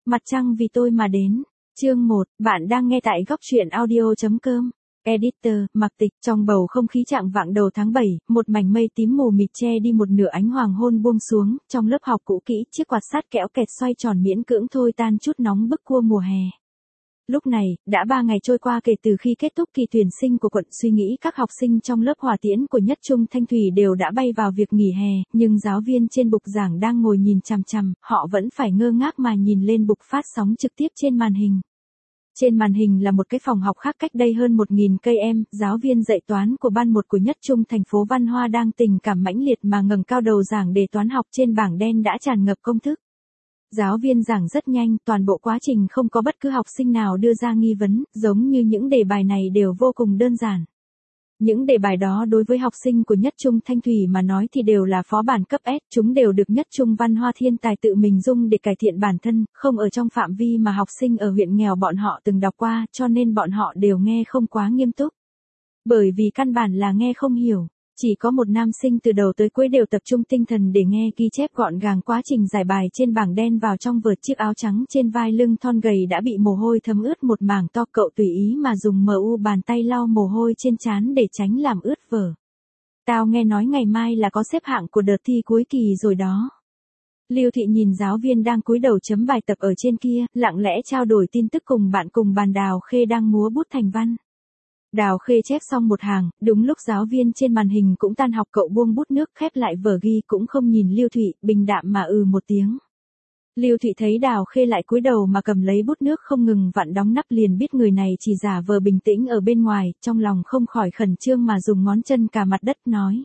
Mặt trăng vì tôi mà đến. Chương 1, bạn đang nghe tại góc truyện audio.com. Editor, Mạc Tịch. Trong bầu không khí chạng vạng đầu tháng 7, một mảnh mây tím mù mịt che đi một nửa ánh hoàng hôn buông xuống, trong lớp học cũ kỹ, chiếc quạt sắt kẽo kẹt xoay tròn miễn cưỡng thôi tan chút nóng bức cua mùa hè. Lúc này, đã 3 ngày trôi qua kể từ khi kết thúc kỳ tuyển sinh của quận, suy nghĩ các học sinh trong lớp hòa tiễn của Nhất Trung Thanh Thủy đều đã bay vào việc nghỉ hè, nhưng giáo viên trên bục giảng đang ngồi nhìn chằm chằm, họ vẫn phải ngơ ngác mà nhìn lên bục phát sóng trực tiếp trên màn hình. Trên màn hình là một cái phòng học khác cách đây hơn 1.000 cây em, giáo viên dạy toán của ban 1 của Nhất Trung thành phố Văn Hoa đang tình cảm mãnh liệt mà ngẩng cao đầu giảng đề toán học, trên bảng đen đã tràn ngập công thức. Giáo viên giảng rất nhanh, toàn bộ quá trình không có bất cứ học sinh nào đưa ra nghi vấn, giống như những đề bài này đều vô cùng đơn giản. Những đề bài đó đối với học sinh của Nhất Trung Thanh Thủy mà nói thì đều là phó bản cấp S, chúng đều được Nhất Trung Văn Hoa thiên tài tự mình dung để cải thiện bản thân, không ở trong phạm vi mà học sinh ở huyện nghèo bọn họ từng đọc qua, cho nên bọn họ đều nghe không quá nghiêm túc. Bởi vì căn bản là nghe không hiểu. Chỉ có một nam sinh từ đầu tới cuối đều tập trung tinh thần để nghe, ghi chép gọn gàng quá trình giải bài trên bảng đen vào trong vợt, chiếc áo trắng trên vai lưng thon gầy đã bị mồ hôi thấm ướt một mảng to, cậu tùy ý mà dùng bàn tay lau mồ hôi trên trán để tránh làm ướt vở. Tao nghe nói ngày mai là có xếp hạng của đợt thi cuối kỳ rồi đó. Lưu Thị nhìn giáo viên đang cúi đầu chấm bài tập ở trên kia, lặng lẽ trao đổi tin tức cùng bạn cùng bàn. Đào Khê đang múa bút thành văn. Đào Khê chép xong một hàng, đúng lúc giáo viên trên màn hình cũng tan học, cậu buông bút nước khép lại vở ghi, cũng không nhìn Lưu Thụy, bình đạm mà một tiếng. Lưu Thụy thấy Đào Khê lại cúi đầu mà cầm lấy bút nước không ngừng vặn đóng nắp, liền biết người này chỉ giả vờ bình tĩnh ở bên ngoài, trong lòng không khỏi khẩn trương mà dùng ngón chân cà mặt đất nói.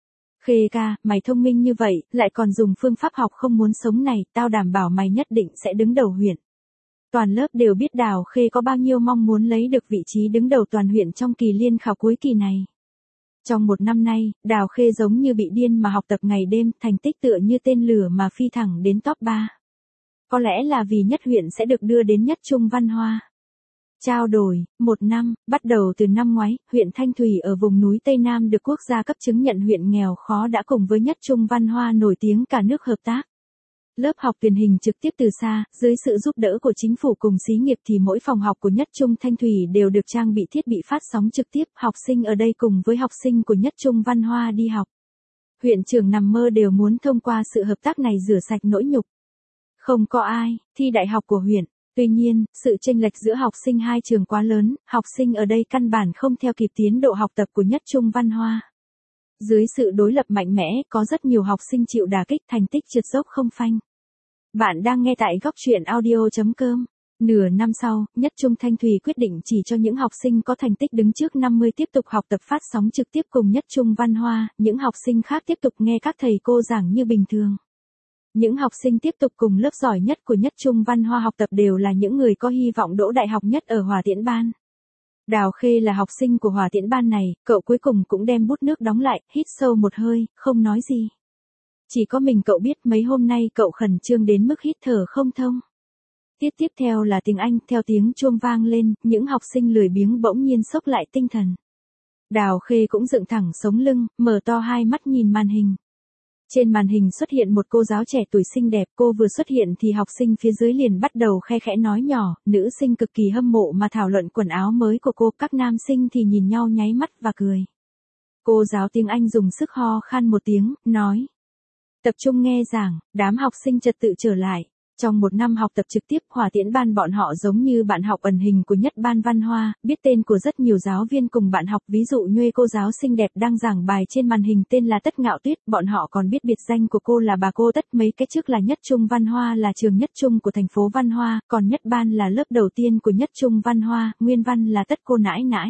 Khê ca, mày thông minh như vậy, lại còn dùng phương pháp học không muốn sống này, tao đảm bảo mày nhất định sẽ đứng đầu huyện. Toàn lớp đều biết Đào Khê có bao nhiêu mong muốn lấy được vị trí đứng đầu toàn huyện trong kỳ liên khảo cuối kỳ này. Trong một năm nay, Đào Khê giống như bị điên mà học tập ngày đêm, thành tích tựa như tên lửa mà phi thẳng đến top 3. Có lẽ là vì nhất huyện sẽ được đưa đến Nhất Trung Văn Hoa. Trao đổi, 1 năm, bắt đầu từ năm ngoái, huyện Thanh Thủy ở vùng núi Tây Nam được quốc gia cấp chứng nhận huyện nghèo khó đã cùng với Nhất Trung Văn Hoa nổi tiếng cả nước hợp tác. Lớp học truyền hình trực tiếp từ xa, dưới sự giúp đỡ của chính phủ cùng xí nghiệp thì mỗi phòng học của Nhất Trung Thanh Thủy đều được trang bị thiết bị phát sóng trực tiếp, học sinh ở đây cùng với học sinh của Nhất Trung Văn Hoa đi học. Huyện trưởng nằm mơ đều muốn thông qua sự hợp tác này rửa sạch nỗi nhục. Không có ai thi đại học của huyện. Tuy nhiên, sự chênh lệch giữa học sinh hai trường quá lớn, học sinh ở đây căn bản không theo kịp tiến độ học tập của Nhất Trung Văn Hoa. Dưới sự đối lập mạnh mẽ, có rất nhiều học sinh chịu đả kích, thành tích trượt dốc không phanh. Bạn đang nghe tại góc truyện audio.com. Nửa năm sau, Nhất Trung Thanh Thủy quyết định chỉ cho những học sinh có thành tích đứng trước 50 tiếp tục học tập phát sóng trực tiếp cùng Nhất Trung Văn Hoa, những học sinh khác tiếp tục nghe các thầy cô giảng như bình thường. Những học sinh tiếp tục cùng lớp giỏi nhất của Nhất Trung Văn Hoa học tập đều là những người có hy vọng đỗ đại học nhất ở Hòa Tiễn Ban. Đào Khê là học sinh của Hòa Tiễn Ban này, cậu cuối cùng cũng đem bút nước đóng lại, hít sâu một hơi, không nói gì. Chỉ có mình cậu biết mấy hôm nay cậu khẩn trương đến mức hít thở không thông. Tiết tiếp theo là tiếng Anh, theo tiếng chuông vang lên, những học sinh lười biếng bỗng nhiên xốc lại tinh thần. Đào Khê cũng dựng thẳng sống lưng, mở to hai mắt nhìn màn hình. Trên màn hình xuất hiện một cô giáo trẻ tuổi xinh đẹp, cô vừa xuất hiện thì học sinh phía dưới liền bắt đầu khe khẽ nói nhỏ, nữ sinh cực kỳ hâm mộ mà thảo luận quần áo mới của cô, các nam sinh thì nhìn nhau nháy mắt và cười. Cô giáo tiếng Anh dùng sức ho khan một tiếng, nói. Tập trung nghe giảng, đám học sinh trật tự trở lại. Trong một năm học tập trực tiếp, Hòa Tiễn Ban bọn họ giống như bạn học ẩn hình của Nhất Ban Văn Hoa, biết tên của rất nhiều giáo viên cùng bạn học, ví dụ như cô giáo xinh đẹp đang giảng bài trên màn hình tên là Tất Ngạo Tuyết, bọn họ còn biết biệt danh của cô là bà cô Tất, mấy cái trước là Nhất Trung Văn Hoa là trường Nhất Trung của thành phố Văn Hoa, còn Nhất Ban là lớp đầu tiên của Nhất Trung Văn Hoa, nguyên văn là Tất cô nãi nãi.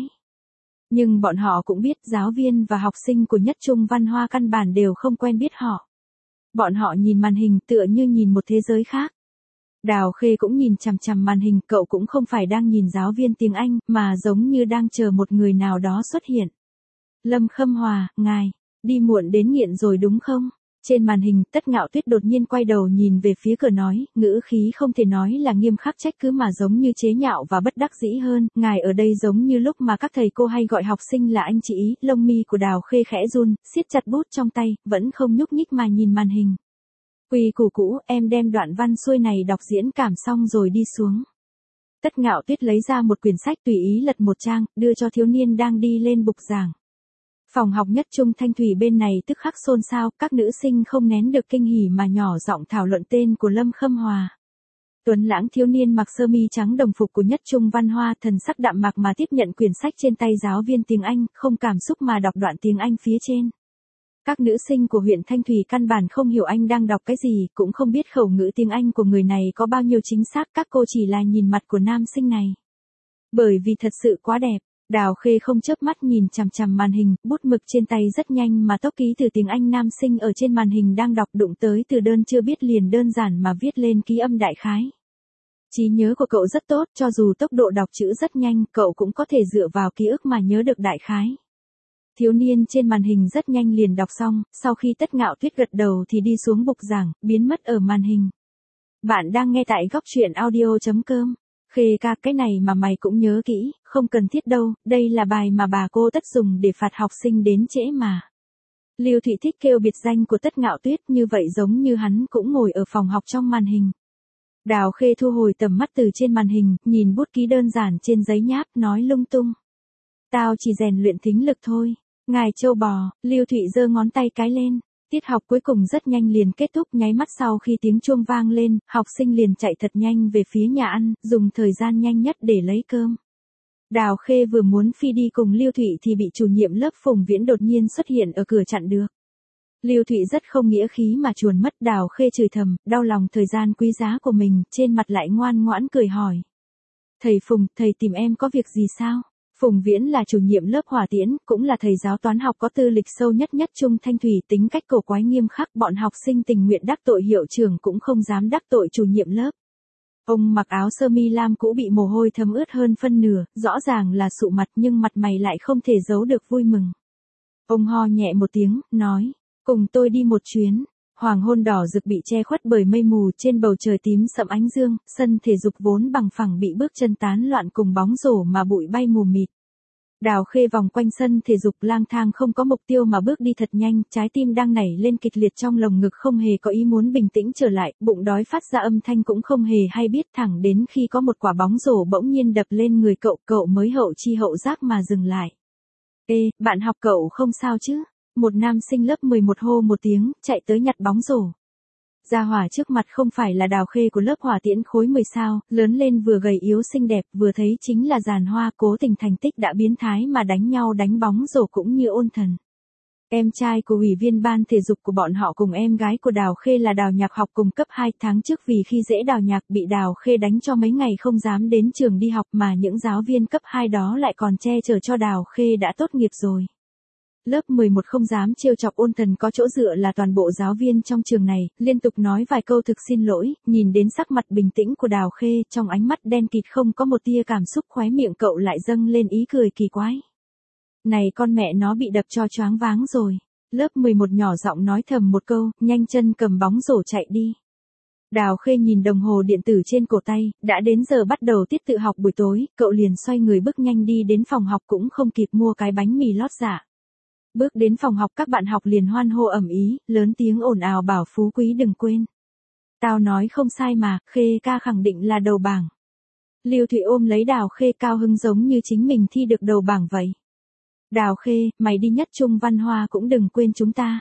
Nhưng bọn họ cũng biết giáo viên và học sinh của Nhất Trung Văn Hoa căn bản đều không quen biết họ. Bọn họ nhìn màn hình tựa như nhìn một thế giới khác. Đào Khê cũng nhìn chằm chằm màn hình, cậu cũng không phải đang nhìn giáo viên tiếng Anh, mà giống như đang chờ một người nào đó xuất hiện. Lâm Khâm Hòa, ngài, đi muộn đến nghiện rồi đúng không? Trên màn hình, Tất Ngạo Tuyết đột nhiên quay đầu nhìn về phía cửa nói, ngữ khí không thể nói là nghiêm khắc trách cứ mà giống như chế nhạo và bất đắc dĩ hơn, ngài ở đây giống như lúc mà các thầy cô hay gọi học sinh là anh chị ý, lông mi của Đào Khê khẽ run, siết chặt bút trong tay, vẫn không nhúc nhích mà nhìn màn hình. Quy củ cũ, em đem đoạn văn xuôi này đọc diễn cảm xong rồi đi xuống. Tất Ngạo Tuyết lấy ra một quyển sách tùy ý lật một trang, đưa cho thiếu niên đang đi lên bục giảng. Phòng học nhất trung Thanh Thủy bên này tức khắc xôn xao, các nữ sinh không nén được kinh hỉ mà nhỏ giọng thảo luận tên của Lâm Khâm Hòa. Tuấn lãng thiếu niên mặc sơ mi trắng đồng phục của nhất trung văn hoa, thần sắc đạm mạc mà tiếp nhận quyển sách trên tay giáo viên tiếng Anh, không cảm xúc mà đọc đoạn tiếng Anh phía trên. Các nữ sinh của huyện Thanh Thủy căn bản không hiểu anh đang đọc cái gì, cũng không biết khẩu ngữ tiếng Anh của người này có bao nhiêu chính xác, các cô chỉ là nhìn mặt của nam sinh này. Bởi vì thật sự quá đẹp, Đào Khê không chớp mắt nhìn chằm chằm màn hình, bút mực trên tay rất nhanh mà tốc ký từ tiếng Anh nam sinh ở trên màn hình đang đọc đụng tới từ đơn chưa biết liền đơn giản mà viết lên ký âm đại khái. Trí nhớ của cậu rất tốt, cho dù tốc độ đọc chữ rất nhanh, cậu cũng có thể dựa vào ký ức mà nhớ được đại khái. Thiếu niên trên màn hình rất nhanh liền đọc xong, sau khi Tất Ngạo Tuyết gật đầu thì đi xuống bục giảng, biến mất ở màn hình. Bạn đang nghe tại góc truyện audio.com. Khê ca, cái này mà mày cũng nhớ kỹ, không cần thiết đâu, đây là bài mà bà cô Tất dùng để phạt học sinh đến trễ mà. Lưu Thụy thích kêu biệt danh của Tất Ngạo Tuyết, như vậy giống như hắn cũng ngồi ở phòng học trong màn hình. Đào Khê thu hồi tầm mắt từ trên màn hình, nhìn bút ký đơn giản trên giấy nháp, nói lung tung. Tao chỉ rèn luyện thính lực thôi. Ngài châu bò, Lưu Thụy giơ ngón tay cái lên. Tiết học cuối cùng rất nhanh liền kết thúc, nháy mắt sau khi tiếng chuông vang lên, học sinh liền chạy thật nhanh về phía nhà ăn, dùng thời gian nhanh nhất để lấy cơm. Đào Khê vừa muốn phi đi cùng Lưu Thụy thì bị chủ nhiệm lớp Phùng Viễn đột nhiên xuất hiện ở cửa chặn được. Lưu Thụy rất không nghĩa khí mà chuồn mất, Đào Khê chửi thầm, đau lòng thời gian quý giá của mình, trên mặt lại ngoan ngoãn cười hỏi. Thầy Phùng, thầy tìm em có việc gì sao? Phùng Viễn là chủ nhiệm lớp hỏa tiễn, cũng là thầy giáo toán học có tư lịch sâu nhất nhất trung Thanh Thủy, tính cách cổ quái nghiêm khắc, bọn học sinh tình nguyện đắc tội hiệu trưởng cũng không dám đắc tội chủ nhiệm lớp. Ông mặc áo sơ mi lam cũ bị mồ hôi thấm ướt hơn phân nửa, rõ ràng là sụ mặt nhưng mặt mày lại không thể giấu được vui mừng. Ông ho nhẹ một tiếng, nói, cùng tôi đi một chuyến. Hoàng hôn đỏ rực bị che khuất bởi mây mù, trên bầu trời tím sẫm ánh dương, sân thể dục vốn bằng phẳng bị bước chân tán loạn cùng bóng rổ mà bụi bay mù mịt. Đào Khê vòng quanh sân thể dục lang thang không có mục tiêu mà bước đi thật nhanh, trái tim đang nảy lên kịch liệt trong lồng ngực không hề có ý muốn bình tĩnh trở lại, bụng đói phát ra âm thanh cũng không hề hay biết, thẳng đến khi có một quả bóng rổ bỗng nhiên đập lên người cậu mới hậu chi hậu giác mà dừng lại. Ê, bạn học cậu không sao chứ? Một nam sinh lớp 11 hô một tiếng, chạy tới nhặt bóng rổ. Gia hỏa trước mặt không phải là Đào Khê của lớp hỏa tiễn khối 10 sao, lớn lên vừa gầy yếu xinh đẹp, vừa thấy chính là Giàn Hoa, cố tình thành tích đã biến thái mà đánh nhau đánh bóng rổ cũng như ôn thần. Em trai của ủy viên ban thể dục của bọn họ cùng em gái của Đào Khê là Đào Nhạc học cùng cấp 2, tháng trước vì khi dễ Đào Nhạc bị Đào Khê đánh cho mấy ngày không dám đến trường đi học, mà những giáo viên cấp 2 đó lại còn che chở cho Đào Khê đã tốt nghiệp rồi. Lớp 11 không dám trêu chọc ôn thần, có chỗ dựa là toàn bộ giáo viên trong trường này, liên tục nói vài câu thực xin lỗi, nhìn đến sắc mặt bình tĩnh của Đào Khê, trong ánh mắt đen kịt không có một tia cảm xúc, khóe miệng cậu lại dâng lên ý cười kỳ quái. Này con mẹ nó bị đập cho choáng váng rồi. Lớp 11 nhỏ giọng nói thầm một câu, nhanh chân cầm bóng rổ chạy đi. Đào Khê nhìn đồng hồ điện tử trên cổ tay, đã đến giờ bắt đầu tiết tự học buổi tối, cậu liền xoay người bước nhanh đi đến phòng học, cũng không kịp mua cái bánh mì lót dạ. Bước đến phòng học các bạn học liền hoan hô ầm ĩ, lớn tiếng ồn ào bảo Phú Quý đừng quên. Tao nói không sai mà, Khê ca khẳng định là đầu bảng. Lưu Thụy ôm lấy Đào Khê cao hứng giống như chính mình thi được đầu bảng vậy. Đào Khê, mày đi nhất trung văn hoa cũng đừng quên chúng ta.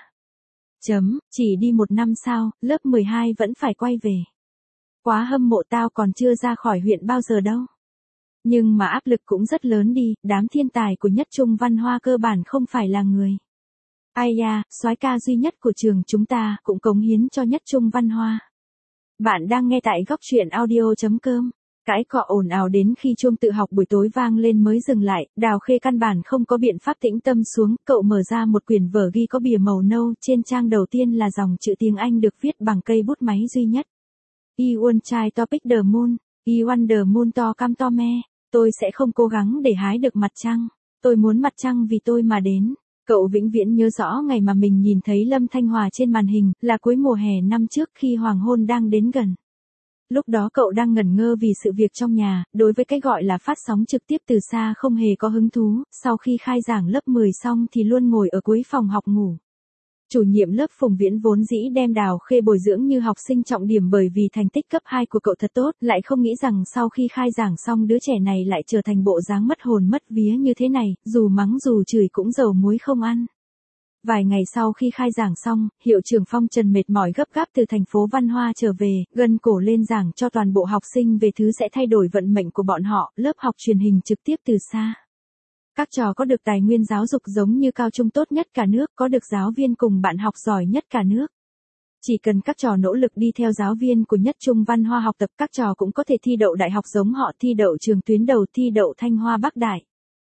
Chỉ đi 1 năm sao, lớp 12 vẫn phải quay về. Quá hâm mộ, tao còn chưa ra khỏi huyện bao giờ đâu. Nhưng mà áp lực cũng rất lớn đi, đám thiên tài của nhất trung văn hoa cơ bản không phải là người. Ai da, soái ca duy nhất của trường chúng ta cũng cống hiến cho nhất trung văn hoa. Bạn đang nghe tại góc truyện audio.com. Cãi cọ ồn ào đến khi chuông tự học buổi tối vang lên mới dừng lại, Đào Khê căn bản không có biện pháp tĩnh tâm xuống, cậu mở ra một quyển vở ghi có bìa màu nâu, trên trang đầu tiên là dòng chữ tiếng Anh được viết bằng cây bút máy duy nhất. I want try topic the moon, I want the moon to come to me. Tôi sẽ không cố gắng để hái được mặt trăng. Tôi muốn mặt trăng vì tôi mà đến. Cậu vĩnh viễn nhớ rõ ngày mà mình nhìn thấy Lâm Thanh Hòa trên màn hình, là cuối mùa hè năm trước khi hoàng hôn đang đến gần. Lúc đó cậu đang ngẩn ngơ vì sự việc trong nhà, đối với cái gọi là phát sóng trực tiếp từ xa không hề có hứng thú, sau khi khai giảng lớp 10 xong thì luôn ngồi ở cuối phòng học ngủ. Chủ nhiệm lớp Phùng Viễn vốn dĩ đem Đào Khê bồi dưỡng như học sinh trọng điểm bởi vì thành tích cấp 2 của cậu thật tốt, lại không nghĩ rằng sau khi khai giảng xong đứa trẻ này lại trở thành bộ dáng mất hồn mất vía như thế này, dù mắng dù chửi cũng dầu muối không ăn. Vài ngày sau khi khai giảng xong, hiệu trưởng Phong Trần mệt mỏi gấp gáp từ thành phố Văn Hoa trở về, gân cổ lên giảng cho toàn bộ học sinh về thứ sẽ thay đổi vận mệnh của bọn họ, lớp học truyền hình trực tiếp từ xa. Các trò có được tài nguyên giáo dục giống như cao trung tốt nhất cả nước, có được giáo viên cùng bạn học giỏi nhất cả nước. Chỉ cần các trò nỗ lực đi theo giáo viên của Nhất Trung Văn Hoa học tập, các trò cũng có thể thi đậu đại học giống họ, thi đậu trường tuyến đầu, thi đậu Thanh Hoa Bắc Đại.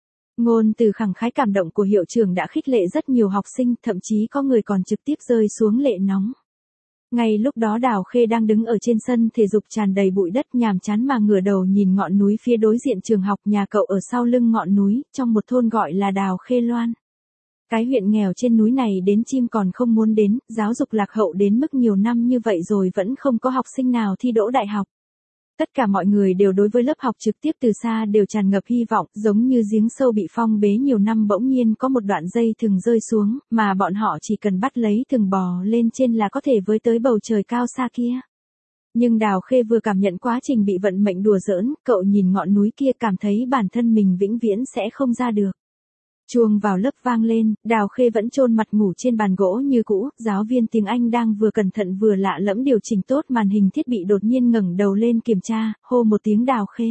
Ngôn từ khẳng khái cảm động của hiệu trưởng đã khích lệ rất nhiều học sinh, thậm chí có người còn trực tiếp rơi xuống lệ nóng. Ngay lúc đó Đào Khê đang đứng ở trên sân thể dục tràn đầy bụi đất, nhàm chán mà ngửa đầu nhìn ngọn núi phía đối diện trường học nhà cậu ở sau lưng ngọn núi, trong một thôn gọi là Đào Khê Loan. Cái huyện nghèo trên núi này đến chim còn không muốn đến, giáo dục lạc hậu đến mức nhiều năm như vậy rồi vẫn không có học sinh nào thi đỗ đại học. Tất cả mọi người đều đối với lớp học trực tiếp từ xa đều tràn ngập hy vọng, giống như giếng sâu bị phong bế nhiều năm bỗng nhiên có một đoạn dây thừng rơi xuống, mà bọn họ chỉ cần bắt lấy thừng bò lên trên là có thể với tới bầu trời cao xa kia. Nhưng Đào Khê vừa cảm nhận quá trình bị vận mệnh đùa giỡn, cậu nhìn ngọn núi kia cảm thấy bản thân mình vĩnh viễn sẽ không ra được. Chuông vào lớp vang lên, Đào Khê vẫn chôn mặt ngủ trên bàn gỗ như cũ, giáo viên tiếng Anh đang vừa cẩn thận vừa lạ lẫm điều chỉnh tốt màn hình thiết bị đột nhiên ngẩng đầu lên kiểm tra, hô một tiếng Đào Khê.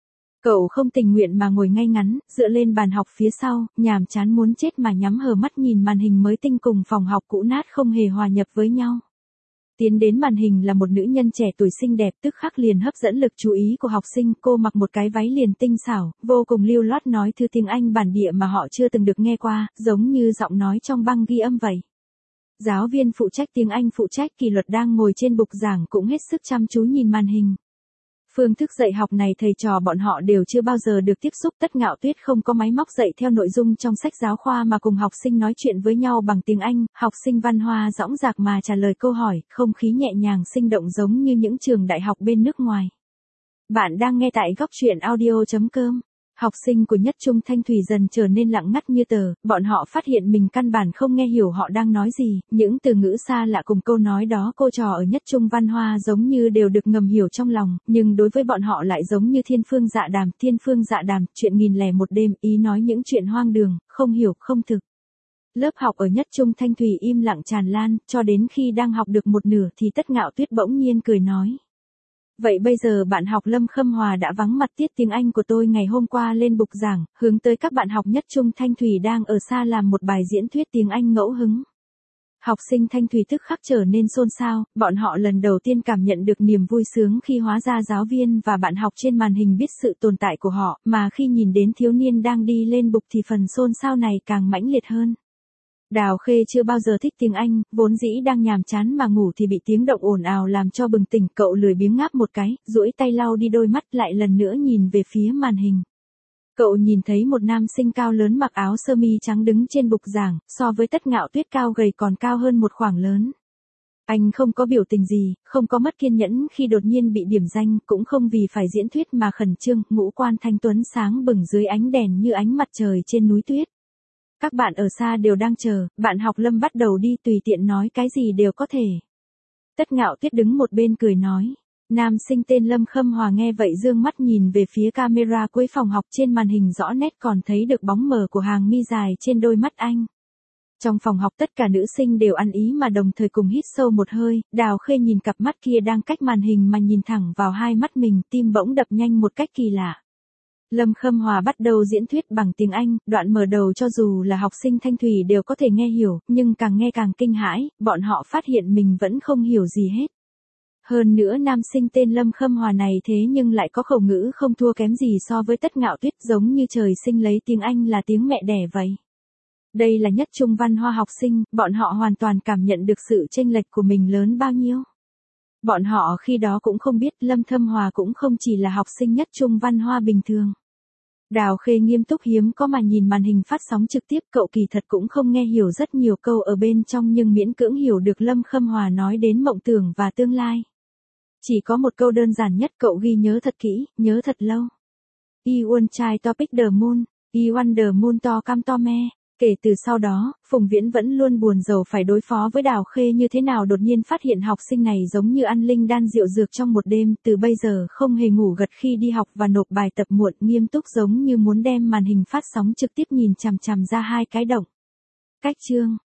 Cậu không tình nguyện mà ngồi ngay ngắn, dựa lên bàn học phía sau, nhàm chán muốn chết mà nhắm hờ mắt nhìn màn hình mới tinh cùng phòng học cũ nát không hề hòa nhập với nhau. Tiến đến màn hình là một nữ nhân trẻ tuổi xinh đẹp, tức khắc liền hấp dẫn lực chú ý của học sinh, cô mặc một cái váy liền tinh xảo, vô cùng lưu loát nói thư tiếng Anh bản địa mà họ chưa từng được nghe qua, giống như giọng nói trong băng ghi âm vậy. Giáo viên phụ trách tiếng Anh phụ trách kỷ luật đang ngồi trên bục giảng cũng hết sức chăm chú nhìn màn hình. Phương thức dạy học này thầy trò bọn họ đều chưa bao giờ được tiếp xúc. Tất Ngạo Tuyết không có máy móc dạy theo nội dung trong sách giáo khoa mà cùng học sinh nói chuyện với nhau bằng tiếng Anh, học sinh Văn Hoa dõng dạc mà trả lời câu hỏi, không khí nhẹ nhàng sinh động giống như những trường đại học bên nước ngoài. Bạn đang nghe tại góc truyện audio.com. Học sinh của Nhất Trung Thanh Thủy dần trở nên lặng ngắt như tờ, bọn họ phát hiện mình căn bản không nghe hiểu họ đang nói gì, những từ ngữ xa lạ cùng câu nói đó cô trò ở Nhất Trung Văn Hoa giống như đều được ngầm hiểu trong lòng, nhưng đối với bọn họ lại giống như thiên phương dạ đàm, chuyện 1001 đêm, ý nói những chuyện hoang đường, không hiểu không thực. Lớp học ở Nhất Trung Thanh Thủy im lặng tràn lan, cho đến khi đang học được một nửa thì Tất Ngạo Tuyết bỗng nhiên cười nói. Vậy bây giờ bạn học Lâm Khâm Hòa đã vắng mặt tiết tiếng Anh của tôi ngày hôm qua lên bục giảng, hướng tới các bạn học Nhất Trung Thanh Thủy đang ở xa làm một bài diễn thuyết tiếng Anh ngẫu hứng. Học sinh Thanh Thủy tức khắc trở nên xôn xao, bọn họ lần đầu tiên cảm nhận được niềm vui sướng khi hóa ra giáo viên và bạn học trên màn hình biết sự tồn tại của họ, mà khi nhìn đến thiếu niên đang đi lên bục thì phần xôn xao này càng mãnh liệt hơn. Đào Khê chưa bao giờ thích tiếng Anh, vốn dĩ đang nhàm chán mà ngủ thì bị tiếng động ồn ào làm cho bừng tỉnh, cậu lười biếng ngáp một cái, duỗi tay lau đi đôi mắt lại lần nữa nhìn về phía màn hình. Cậu nhìn thấy một nam sinh cao lớn mặc áo sơ mi trắng đứng trên bục giảng, so với Tất Ngạo Tuyết cao gầy còn cao hơn một khoảng lớn. Anh không có biểu tình gì, không có mất kiên nhẫn khi đột nhiên bị điểm danh, cũng không vì phải diễn thuyết mà khẩn trương, ngũ quan thanh tuấn sáng bừng dưới ánh đèn như ánh mặt trời trên núi tuyết. Các bạn ở xa đều đang chờ, bạn học Lâm bắt đầu đi, tùy tiện nói cái gì đều có thể. Tất Ngạo Tuyết đứng một bên cười nói. Nam sinh tên Lâm Khâm Hòa nghe vậy dương mắt nhìn về phía camera cuối phòng học, trên màn hình rõ nét còn thấy được bóng mờ của hàng mi dài trên đôi mắt anh. Trong phòng học tất cả nữ sinh đều ăn ý mà đồng thời cùng hít sâu một hơi, Đào Khê nhìn cặp mắt kia đang cách màn hình mà nhìn thẳng vào hai mắt mình, tim bỗng đập nhanh một cách kỳ lạ. Lâm Khâm Hòa bắt đầu diễn thuyết bằng tiếng Anh, đoạn mở đầu cho dù là học sinh Thanh Thủy đều có thể nghe hiểu, nhưng càng nghe càng kinh hãi, bọn họ phát hiện mình vẫn không hiểu gì hết. Hơn nữa nam sinh tên Lâm Khâm Hòa này thế nhưng lại có khẩu ngữ không thua kém gì so với Tất Ngạo Tuyết, giống như trời sinh lấy tiếng Anh là tiếng mẹ đẻ vậy. Đây là Nhất Trung Văn Hoa học sinh, bọn họ hoàn toàn cảm nhận được sự chênh lệch của mình lớn bao nhiêu. Bọn họ khi đó cũng không biết Lâm Khâm Hòa cũng không chỉ là học sinh Nhất Trung Văn Hoa bình thường. Đào Khê nghiêm túc hiếm có mà nhìn màn hình phát sóng trực tiếp, cậu kỳ thật cũng không nghe hiểu rất nhiều câu ở bên trong nhưng miễn cưỡng hiểu được Lâm Khâm Hòa nói đến mộng tưởng và tương lai. Chỉ có một câu đơn giản nhất cậu ghi nhớ thật kỹ, nhớ thật lâu. I want try topic the moon, I want the moon to come to me. Kể từ sau đó, Phùng Viễn vẫn luôn buồn rầu phải đối phó với Đào Khê như thế nào, đột nhiên phát hiện học sinh này giống như ăn linh đan rượu dược trong một đêm, từ bây giờ không hề ngủ gật khi đi học và nộp bài tập muộn, nghiêm túc giống như muốn đem màn hình phát sóng trực tiếp nhìn chằm chằm ra hai cái động. Cách chương